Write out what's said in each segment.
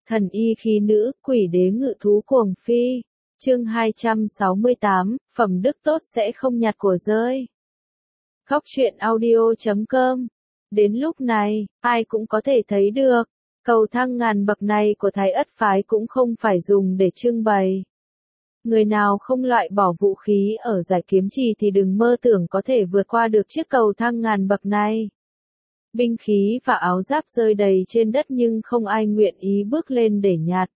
Thần y khí nữ, quỷ đế ngự thú cuồng phi. Chương 268, phẩm đức tốt sẽ không nhặt của rơi. Góc truyện audio.com. Đến lúc này, ai cũng có thể thấy được, cầu thang ngàn bậc này của Thái Ất phái cũng không phải dùng để trưng bày. Người nào không loại bỏ vũ khí ở giải kiếm trì thì đừng mơ tưởng có thể vượt qua được chiếc cầu thang ngàn bậc này. Binh khí và áo giáp rơi đầy trên đất nhưng không ai nguyện ý bước lên để nhặt.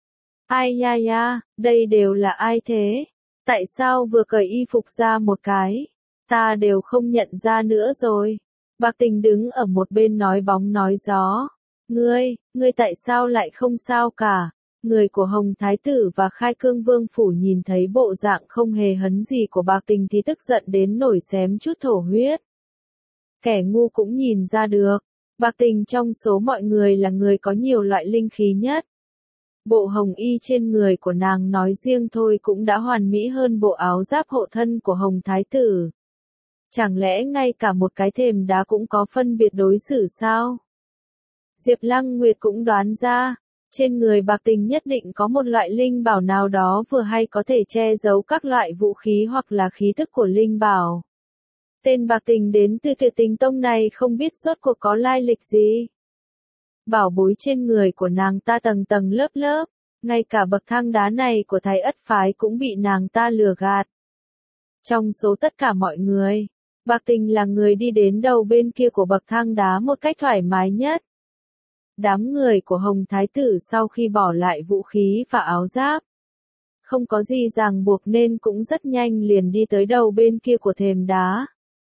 Ai ya ya, đây đều là ai thế? Tại sao vừa cởi y phục ra một cái, ta đều không nhận ra nữa rồi. Bạc Tình đứng ở một bên nói bóng nói gió. Ngươi tại sao lại không sao cả? Người của Hồng Thái Tử và Khai Cương Vương Phủ nhìn thấy bộ dạng không hề hấn gì của Bạc Tình thì tức giận đến nổi xém chút thổ huyết. Kẻ ngu cũng nhìn ra được, Bạc Tình trong số mọi người là người có nhiều loại linh khí nhất. Bộ hồng y trên người của nàng nói riêng thôi cũng đã hoàn mỹ hơn bộ áo giáp hộ thân của Hồng Thái Tử. Chẳng lẽ ngay cả một cái thềm đá cũng có phân biệt đối xử sao? Diệp Lăng Nguyệt cũng đoán ra, trên người Bạc Tình nhất định có một loại linh bảo nào đó vừa hay có thể che giấu các loại vũ khí hoặc là khí tức của linh bảo. Tên Bạc Tình đến từ Tuyệt Tình Tông này không biết rốt cuộc có lai lịch gì. Bảo bối trên người của nàng ta tầng tầng lớp lớp, ngay cả bậc thang đá này của Thái Ất phái cũng bị nàng ta lừa gạt. Trong số tất cả mọi người, Bạc Tình là người đi đến đầu bên kia của bậc thang đá một cách thoải mái nhất. Đám người của Hồng Thái Tử sau khi bỏ lại vũ khí và áo giáp, không có gì ràng buộc nên cũng rất nhanh liền đi tới đầu bên kia của thềm đá.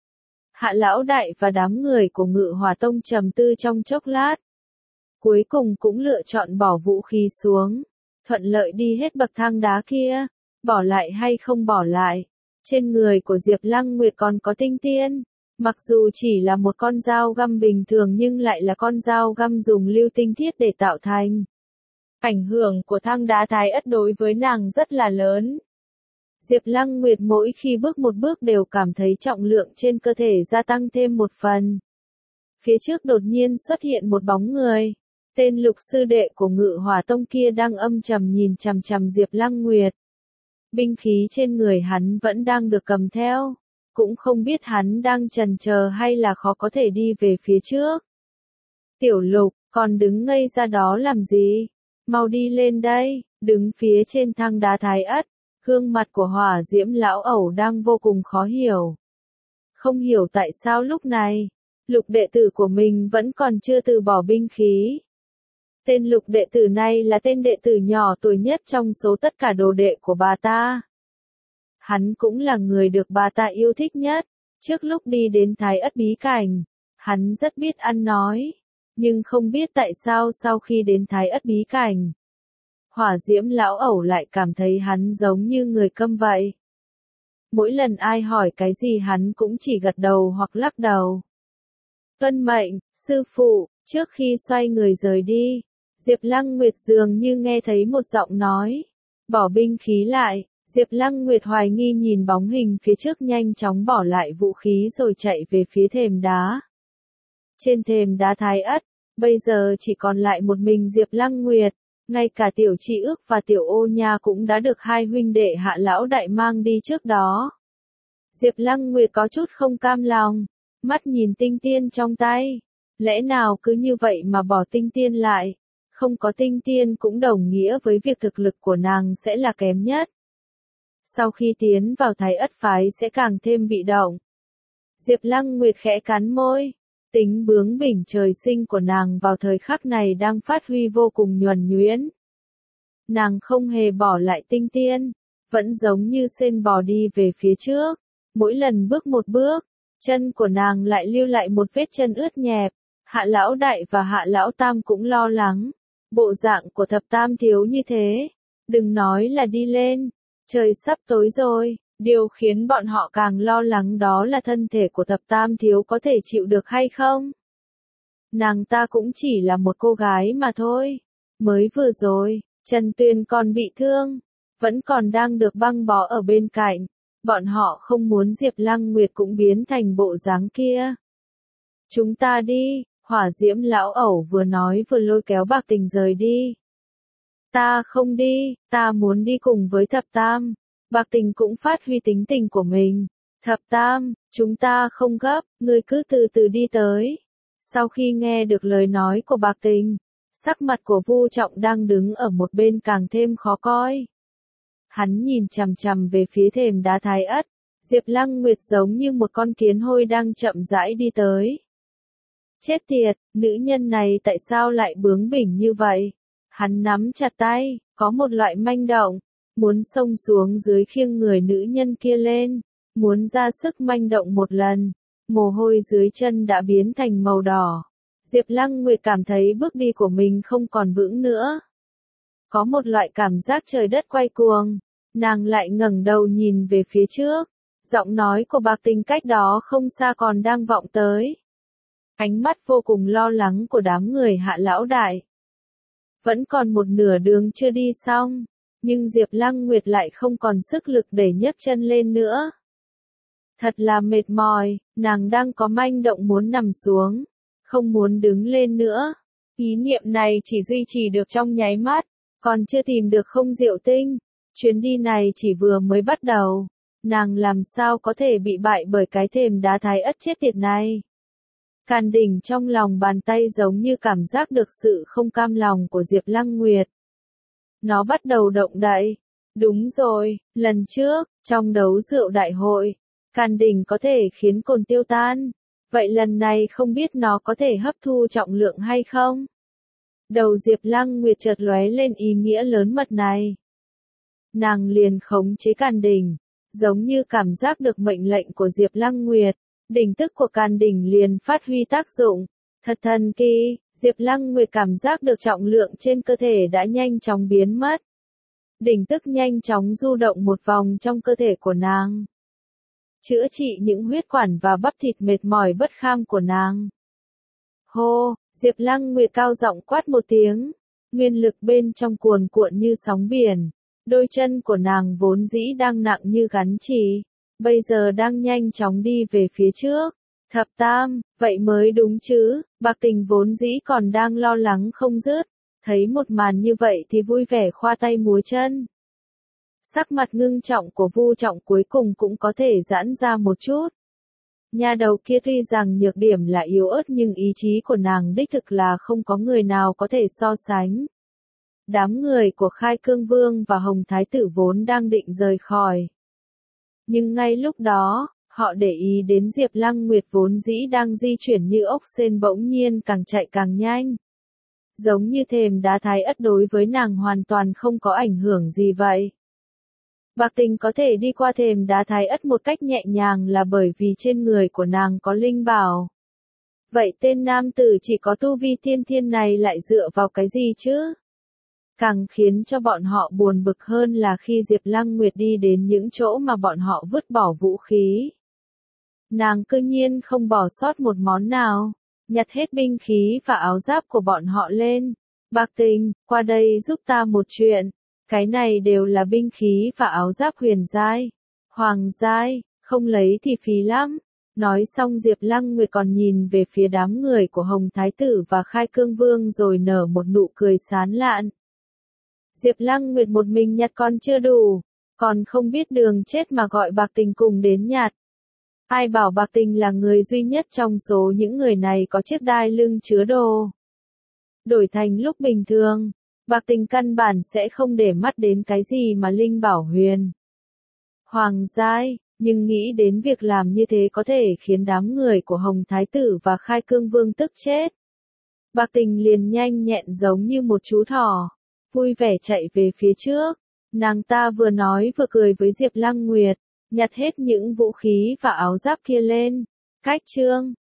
Hạ Lão Đại và đám người của Ngự Hỏa Tông trầm tư trong chốc lát. Cuối cùng cũng lựa chọn bỏ vũ khí xuống, thuận lợi đi hết bậc thang đá kia, bỏ lại hay không bỏ lại. Trên người của Diệp Lăng Nguyệt còn có tinh tiên, mặc dù chỉ là một con dao găm bình thường nhưng lại là con dao găm dùng lưu tinh thiết để tạo thành. Ảnh hưởng của thang đá Thái Ất đối với nàng rất là lớn. Diệp Lăng Nguyệt mỗi khi bước một bước đều cảm thấy trọng lượng trên cơ thể gia tăng thêm một phần. Phía trước đột nhiên xuất hiện một bóng người. Tên Lục sư đệ của Ngự Hỏa Tông kia đang âm trầm nhìn chằm chằm Diệp Lăng Nguyệt. Binh khí trên người hắn vẫn đang được cầm theo, cũng không biết hắn đang chần chờ hay là khó có thể đi về phía trước. Tiểu Lục, còn đứng ngây ra đó làm gì? Mau đi lên đây, đứng phía trên thang đá Thái Ất, gương mặt của Hỏa Diễm lão ẩu đang vô cùng khó hiểu. Không hiểu tại sao lúc này, Lục đệ tử của mình vẫn còn chưa từ bỏ binh khí. Tên Lục đệ tử này là tên đệ tử nhỏ tuổi nhất trong số tất cả đồ đệ của bà ta. Hắn cũng là người được bà ta yêu thích nhất. Trước lúc đi đến Thái Ất bí cảnh, hắn rất biết ăn nói, nhưng không biết tại sao sau khi đến Thái Ất bí cảnh, Hỏa Diễm lão ẩu lại cảm thấy hắn giống như người câm vậy. Mỗi lần ai hỏi cái gì hắn cũng chỉ gật đầu hoặc lắc đầu. Tuân mệnh, sư phụ. Trước khi xoay người rời đi, Diệp Lăng Nguyệt dường như nghe thấy một giọng nói. Bỏ binh khí lại. Diệp Lăng Nguyệt hoài nghi nhìn bóng hình phía trước nhanh chóng bỏ lại vũ khí rồi chạy về phía thềm đá. Trên thềm đá Thái Ất, bây giờ chỉ còn lại một mình Diệp Lăng Nguyệt. Ngay cả Tiểu Tri Ước và Tiểu Ô Nha cũng đã được hai huynh đệ Hạ Lão Đại mang đi trước đó. Diệp Lăng Nguyệt có chút không cam lòng, mắt nhìn tinh tiên trong tay. Lẽ nào cứ như vậy mà bỏ tinh tiên lại? Không có tinh tiên cũng đồng nghĩa với việc thực lực của nàng sẽ là kém nhất. Sau khi tiến vào Thái Ất phái sẽ càng thêm bị động. Diệp Lăng Nguyệt khẽ cắn môi. Tính bướng bỉnh trời sinh của nàng vào thời khắc này đang phát huy vô cùng nhuần nhuyễn. Nàng không hề bỏ lại tinh tiên, vẫn giống như sên bò đi về phía trước. Mỗi lần bước một bước, chân của nàng lại lưu lại một vết chân ướt nhẹp. Hạ Lão Đại và Hạ Lão Tam cũng lo lắng. Bộ dạng của thập tam thiếu như thế, đừng nói là đi lên, trời sắp tối rồi. Điều khiến bọn họ càng lo lắng đó là thân thể của thập tam thiếu có thể chịu được hay không. Nàng ta cũng chỉ là một cô gái mà thôi. Mới vừa rồi, Trần Tuyền còn bị thương, vẫn còn đang được băng bó ở bên cạnh. Bọn họ không muốn Diệp Lăng Nguyệt cũng biến thành bộ dáng kia. Chúng ta đi, Hỏa Diễm lão ẩu vừa nói vừa lôi kéo Bạc Tình rời đi. Ta không đi, ta muốn đi cùng với thập tam. Bạc Tình cũng phát huy tính tình của mình. Thập tam, chúng ta không gấp, ngươi cứ từ từ đi tới. Sau khi nghe được lời nói của Bạc Tình, sắc mặt của Vu Trọng đang đứng ở một bên càng thêm khó coi. Hắn nhìn chằm chằm về phía thềm đá Thái Ất, Diệp Lăng Nguyệt giống như một con kiến hôi đang chậm rãi đi tới. Chết tiệt, nữ nhân này tại sao lại bướng bỉnh như vậy? Hắn nắm chặt tay, có một loại manh động, muốn xông xuống dưới khiêng người nữ nhân kia lên, muốn ra sức manh động một lần, mồ hôi dưới chân đã biến thành màu đỏ. Diệp Lăng Nguyệt cảm thấy bước đi của mình không còn vững nữa. Có một loại cảm giác trời đất quay cuồng, nàng lại ngẩng đầu nhìn về phía trước, giọng nói của Bạc Tình cách đó không xa còn đang vọng tới. Ánh mắt vô cùng lo lắng của đám người Hạ lão đại. Vẫn còn một nửa đường chưa đi xong, nhưng Diệp Lăng Nguyệt lại không còn sức lực để nhấc chân lên nữa. Thật là mệt mỏi, nàng đang có manh động muốn nằm xuống, không muốn đứng lên nữa. Ý niệm này chỉ duy trì được trong nháy mắt, còn chưa tìm được không diệu tinh. Chuyến đi này chỉ vừa mới bắt đầu, nàng làm sao có thể bị bại bởi cái thềm đá Thái Ất chết tiệt này. Càn Đình trong lòng bàn tay giống như cảm giác được sự không cam lòng của Diệp Lăng Nguyệt. Nó bắt đầu động đậy. Đúng rồi, lần trước, trong đấu rượu đại hội, Càn Đình có thể khiến cồn tiêu tan. Vậy lần này không biết nó có thể hấp thu trọng lượng hay không? Đầu Diệp Lăng Nguyệt chợt lóe lên ý nghĩa lớn mật này. Nàng liền khống chế Càn Đình, giống như cảm giác được mệnh lệnh của Diệp Lăng Nguyệt. Đỉnh tức của Càn Đình liền phát huy tác dụng. Thật thần kỳ, Diệp Lăng Nguyệt cảm giác được trọng lượng trên cơ thể đã nhanh chóng biến mất. Đỉnh tức nhanh chóng du động một vòng trong cơ thể của nàng, chữa trị những huyết quản và bắp thịt mệt mỏi bất kham của nàng. Hô, Diệp Lăng Nguyệt cao giọng quát một tiếng, nguyên lực bên trong cuồn cuộn như sóng biển. Đôi chân của nàng vốn dĩ đang nặng như gắn chì, bây giờ đang nhanh chóng đi về phía trước. Thập tam, vậy mới đúng chứ, Bạc Tình vốn dĩ còn đang lo lắng không dứt, thấy một màn như vậy thì vui vẻ khoa tay múa chân. Sắc mặt ngưng trọng của Vu Trọng cuối cùng cũng có thể giãn ra một chút. Nha đầu kia tuy rằng nhược điểm là yếu ớt nhưng ý chí của nàng đích thực là không có người nào có thể so sánh. Đám người của Khai Cương Vương và Hồng Thái Tử vốn đang định rời khỏi. Nhưng ngay lúc đó, họ để ý đến Diệp Lăng Nguyệt vốn dĩ đang di chuyển như ốc sên bỗng nhiên càng chạy càng nhanh. Giống như thềm đá Thái Ất đối với nàng hoàn toàn không có ảnh hưởng gì vậy. Bạc Tình có thể đi qua thềm đá Thái Ất một cách nhẹ nhàng là bởi vì trên người của nàng có linh bảo. Vậy tên nam tử chỉ có tu vi tiên thiên này lại dựa vào cái gì chứ? Càng khiến cho bọn họ buồn bực hơn là khi Diệp Lăng Nguyệt đi đến những chỗ mà bọn họ vứt bỏ vũ khí. Nàng cư nhiên không bỏ sót một món nào, nhặt hết binh khí và áo giáp của bọn họ lên. Bạc Tình, qua đây giúp ta một chuyện. Cái này đều là binh khí và áo giáp huyền giai, hoàng giai, không lấy thì phí lắm. Nói xong Diệp Lăng Nguyệt còn nhìn về phía đám người của Hồng Thái Tử và Khai Cương Vương rồi nở một nụ cười sán lạn. Diệp Lăng Nguyệt một mình nhặt còn chưa đủ, còn không biết đường chết mà gọi Bạc Tình cùng đến nhặt. Ai bảo Bạc Tình là người duy nhất trong số những người này có chiếc đai lưng chứa đồ. Đổi thành lúc bình thường, Bạc Tình căn bản sẽ không để mắt đến cái gì mà linh bảo huyền hoàng giai, nhưng nghĩ đến việc làm như thế có thể khiến đám người của Hồng Thái Tử và Khai Cương Vương tức chết. Bạc Tình liền nhanh nhẹn giống như một chú thỏ, vui vẻ chạy về phía trước. Nàng ta vừa nói vừa cười với Diệp Lăng Nguyệt, nhặt hết những vũ khí và áo giáp kia lên. Cách chương